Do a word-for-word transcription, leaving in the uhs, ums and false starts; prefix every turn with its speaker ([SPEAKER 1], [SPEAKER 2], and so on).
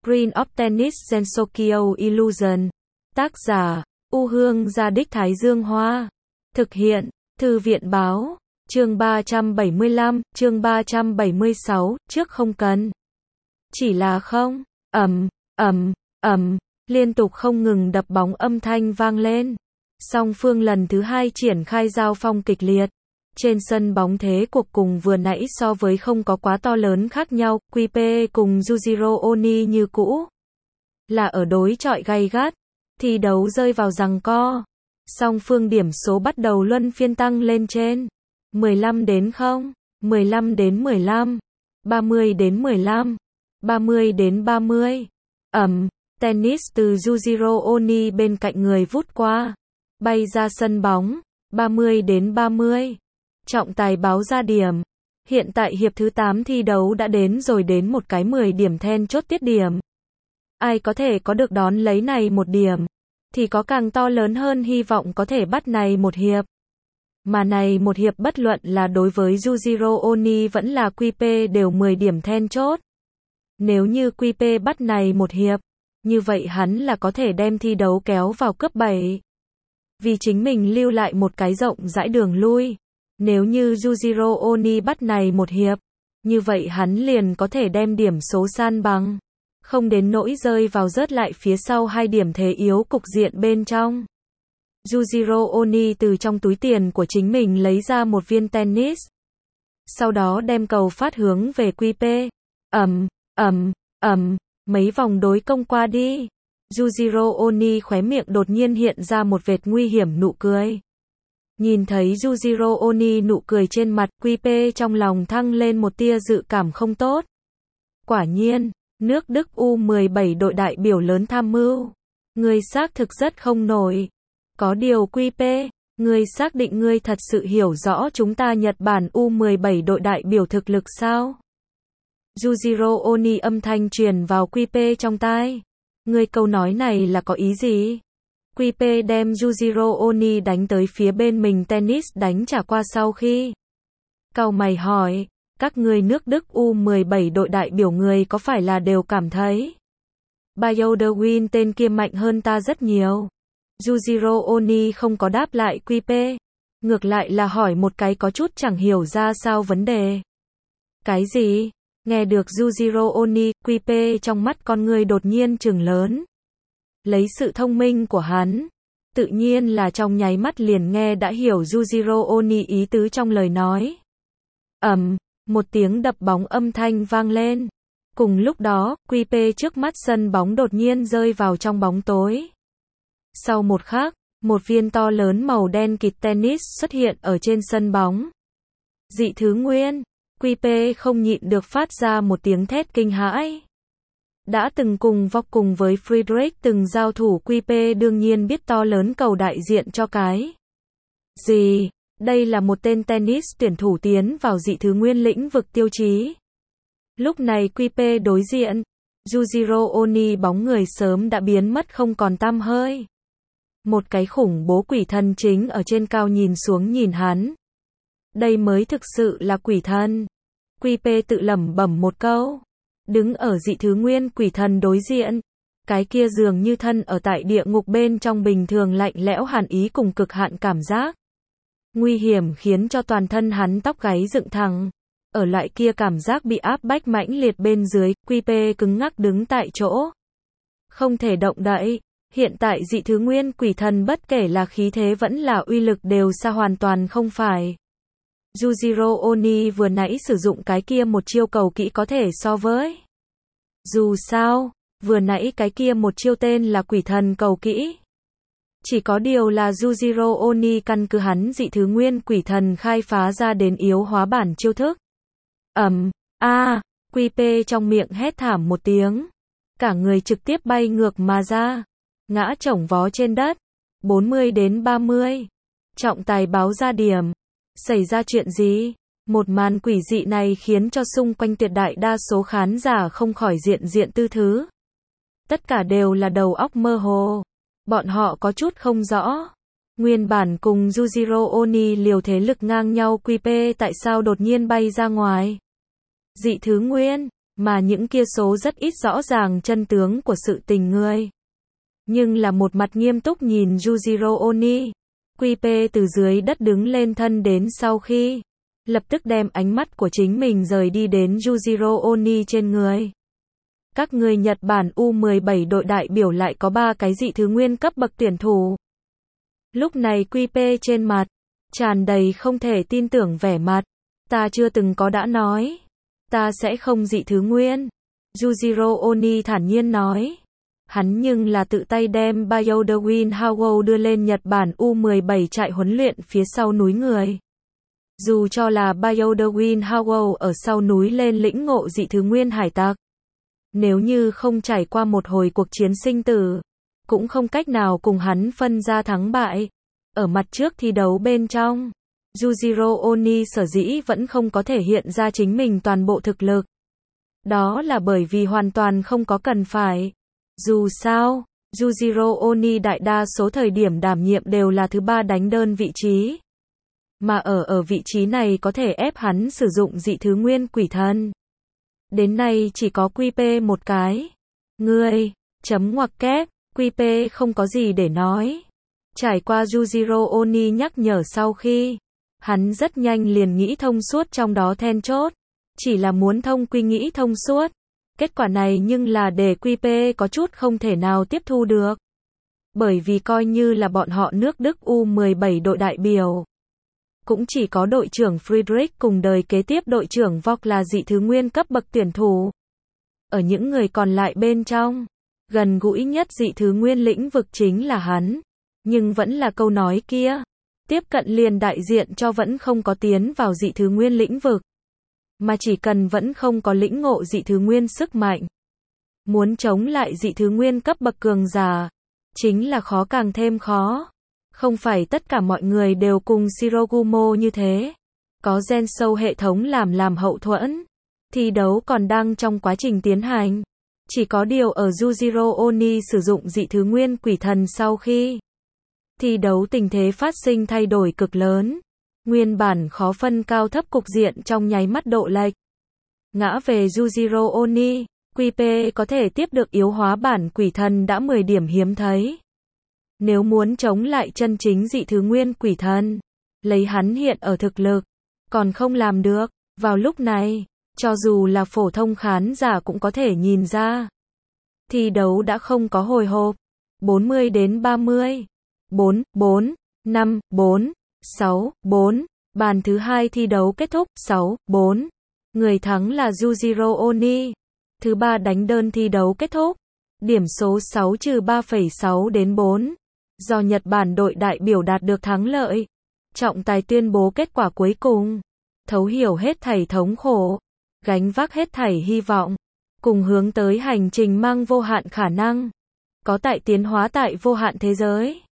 [SPEAKER 1] Queen of Tennis Gensokyo Illusion. Tác giả, U Hương Gia Đích Thái Dương Hoa. Thực hiện, Thư viện Báo. Chương ba trăm bảy mươi lăm, chương ba trăm bảy mươi sáu, trước không cần. Chỉ là không, ầm, ầm, ầm, liên tục không ngừng đập bóng âm thanh vang lên. Song phương lần thứ hai triển khai giao phong kịch liệt. Trên sân bóng thế cuộc cùng vừa nãy so với không có quá to lớn khác nhau, quy pê cùng Yujiro Oni như cũ. Là ở đối chọi gay gắt, thi đấu rơi vào giằng co. Song phương điểm số bắt đầu luân phiên tăng lên trên. mười lăm đến không, mười lăm đến mười lăm, ba mươi đến mười lăm, ba mươi đến ba mươi. Ầm, tennis từ Yujiro Oni bên cạnh người vút qua, bay ra sân bóng, ba mươi đến ba mươi. Trọng tài báo ra điểm. Hiện tại hiệp thứ tám thi đấu đã đến rồi, đến một cái mười điểm then chốt tiết điểm. Ai có thể có được đón lấy này một điểm, thì có càng to lớn hơn hy vọng có thể bắt này một hiệp. Mà này một hiệp bất luận là đối với Yujiro Oni vẫn là quy pê đều mười điểm then chốt. Nếu như quy pê bắt này một hiệp, như vậy hắn là có thể đem thi đấu kéo vào cướp bảy. Vì chính mình lưu lại một cái rộng rãi đường lui. Nếu như Yujiro Oni bắt này một hiệp, như vậy hắn liền có thể đem điểm số san bằng. Không đến nỗi rơi vào rớt lại phía sau hai điểm thế yếu cục diện bên trong. Yujiro Oni từ trong túi tiền của chính mình lấy ra một viên tennis. Sau đó đem cầu phát hướng về quy pê. Ầm, ầm, ầm, mấy vòng đối công qua đi. Yujiro Oni khóe miệng đột nhiên hiện ra một vệt nguy hiểm nụ cười. Nhìn thấy Yujiro Oni nụ cười trên mặt, quy pê trong lòng thăng lên một tia dự cảm không tốt. Quả nhiên, nước Đức U mười bảy đội đại biểu lớn tham mưu. Ngươi xác thực rất không nổi. Có điều quy pê, ngươi xác định ngươi thật sự hiểu rõ chúng ta Nhật Bản U mười bảy đội đại biểu thực lực sao? Yujiro Oni âm thanh truyền vào quy pê trong tai. Ngươi câu nói này là có ý gì? quy pê đem Yujiro Oni đánh tới phía bên mình tennis đánh trả qua sau khi. Cau mày hỏi, các người nước Đức U mười bảy đội đại biểu người có phải là đều cảm thấy Bayou de Win tên kia mạnh hơn ta rất nhiều? Yujiro Oni không có đáp lại quy pê. Ngược lại là hỏi một cái có chút chẳng hiểu ra sao vấn đề. Cái gì? Nghe được Yujiro Oni, quy pê trong mắt con người đột nhiên trừng lớn. Lấy sự thông minh của hắn, tự nhiên là trong nháy mắt liền nghe đã hiểu Yujiro Oni ý tứ trong lời nói. Ầm, một tiếng đập bóng âm thanh vang lên. Cùng lúc đó, quy pê trước mắt sân bóng đột nhiên rơi vào trong bóng tối. Sau một khắc, một viên to lớn màu đen kịt tennis xuất hiện ở trên sân bóng. Dị thứ nguyên, quy pê không nhịn được phát ra một tiếng thét kinh hãi. Đã từng cùng vọc cùng với Friedrich từng giao thủ, quy pê đương nhiên biết to lớn cầu đại diện cho cái gì. Đây là một tên tennis tuyển thủ tiến vào dị thứ nguyên lĩnh vực tiêu chí. Lúc này quy pê đối diện, Yujiro Oni bóng người sớm đã biến mất không còn tăm hơi. Một cái khủng bố quỷ thần chính ở trên cao nhìn xuống nhìn hắn. Đây mới thực sự là quỷ thần. quy pê tự lẩm bẩm một câu. Đứng ở dị thứ nguyên quỷ thần đối diện, cái kia dường như thân ở tại địa ngục bên trong bình thường lạnh lẽo hàn ý cùng cực hạn cảm giác. Nguy hiểm khiến cho toàn thân hắn tóc gáy dựng thẳng. Ở loại kia cảm giác bị áp bách mãnh liệt bên dưới, quy pê cứng ngắc đứng tại chỗ. Không thể động đậy. Hiện tại dị thứ nguyên quỷ thần bất kể là khí thế vẫn là uy lực đều xa hoàn toàn không phải. Yujiro Oni vừa nãy sử dụng cái kia một chiêu cầu kỹ có thể so với. Dù sao, vừa nãy cái kia một chiêu tên là quỷ thần cầu kỹ. Chỉ có điều là Yujiro Oni căn cứ hắn dị thứ nguyên quỷ thần khai phá ra đến yếu hóa bản chiêu thức. Ầm, a, quy pê trong miệng hét thảm một tiếng. Cả người trực tiếp bay ngược mà ra. Ngã chổng vó trên đất. bốn mươi đến ba mươi. Trọng tài báo ra điểm. Xảy ra chuyện gì? Một màn quỷ dị này khiến cho xung quanh tuyệt đại đa số khán giả không khỏi diện diện tư thứ. Tất cả đều là đầu óc mơ hồ. Bọn họ có chút không rõ. Nguyên bản cùng Yujiro Oni liều thế lực ngang nhau quy pê tại sao đột nhiên bay ra ngoài? Dị thứ nguyên, Mà những kia số rất ít rõ ràng chân tướng của sự tình ngươi. Nhưng là một mặt nghiêm túc nhìn Yujiro Oni. quy pê từ dưới đất đứng lên thân đến sau khi. Lập tức đem ánh mắt của chính mình rời đi đến Yujiro Oni trên người. Các người Nhật Bản U mười bảy đội đại biểu lại có ba cái dị thứ nguyên cấp bậc tuyển thủ. Lúc này quy pê trên mặt tràn đầy không thể tin tưởng vẻ mặt. Ta chưa từng có đã nói. Ta sẽ không dị thứ nguyên. Yujiro Oni thản nhiên nói. Hắn nhưng là tự tay đem Bioderwin Howell đưa lên Nhật Bản U mười bảy trại huấn luyện phía sau núi người. Dù cho là Bioderwin Howell ở sau núi lên lĩnh ngộ dị thứ nguyên hải tặc. Nếu như không trải qua một hồi cuộc chiến sinh tử, cũng không cách nào cùng hắn phân ra thắng bại. Ở mặt trước thi đấu bên trong, Yujiro Oni sở dĩ vẫn không có thể hiện ra chính mình toàn bộ thực lực. Đó là bởi vì hoàn toàn không có cần phải. Dù sao, Yujiro Oni đại đa số thời điểm đảm nhiệm đều là thứ ba đánh đơn vị trí. Mà ở ở vị trí này có thể ép hắn sử dụng dị thứ nguyên quỷ thần. Đến nay chỉ có quy pê một cái. Ngươi, chấm ngoặc kép, quy pê không có gì để nói. Trải qua Yujiro Oni nhắc nhở sau khi, hắn rất nhanh liền nghĩ thông suốt trong đó then chốt. Chỉ là muốn thông quy nghĩ thông suốt. Kết quả này nhưng là để quy pê có chút không thể nào tiếp thu được. Bởi vì coi như là bọn họ nước Đức U mười bảy đội đại biểu. Cũng chỉ có đội trưởng Friedrich cùng đời kế tiếp đội trưởng Vok là dị thứ nguyên cấp bậc tuyển thủ. Ở những người còn lại bên trong, gần gũi nhất dị thứ nguyên lĩnh vực chính là hắn. Nhưng vẫn là câu nói kia. Tiếp cận liền đại diện cho vẫn không có tiến vào dị thứ nguyên lĩnh vực. Mà chỉ cần vẫn không có lĩnh ngộ dị thứ nguyên sức mạnh. Muốn chống lại dị thứ nguyên cấp bậc cường giả, chính là khó càng thêm khó. Không phải tất cả mọi người đều cùng Shirogumo như thế. Có gen sâu hệ thống làm làm hậu thuẫn. Thi đấu còn đang trong quá trình tiến hành. Chỉ có điều ở Yujiro Oni sử dụng dị thứ nguyên quỷ thần sau khi thi đấu tình thế phát sinh thay đổi cực lớn. Nguyên bản khó phân cao thấp cục diện trong nháy mắt độ lệch. Ngã về Yujiro Oni, quy pê có thể tiếp được yếu hóa bản quỷ thần đã mười điểm hiếm thấy. Nếu muốn chống lại chân chính dị thứ nguyên quỷ thần, lấy hắn hiện ở thực lực, còn không làm được. Vào lúc này, cho dù là phổ thông khán giả cũng có thể nhìn ra. Thi đấu đã không có hồi hộp. bốn mươi đến ba mươi. bốn, bốn, năm, bốn, sáu, bốn. Bàn thứ hai thi đấu kết thúc, sáu, bốn. Người thắng là Yujiro Oni. Thứ ba đánh đơn thi đấu kết thúc. Điểm số sáu trừ ba phẩy sáu đến bốn. Do Nhật Bản đội đại biểu đạt được thắng lợi. Trọng tài tuyên bố kết quả cuối cùng. Thấu hiểu hết thảy thống khổ. Gánh vác hết thảy hy vọng. Cùng hướng tới hành trình mang vô hạn khả năng. Có tại tiến hóa tại vô hạn thế giới.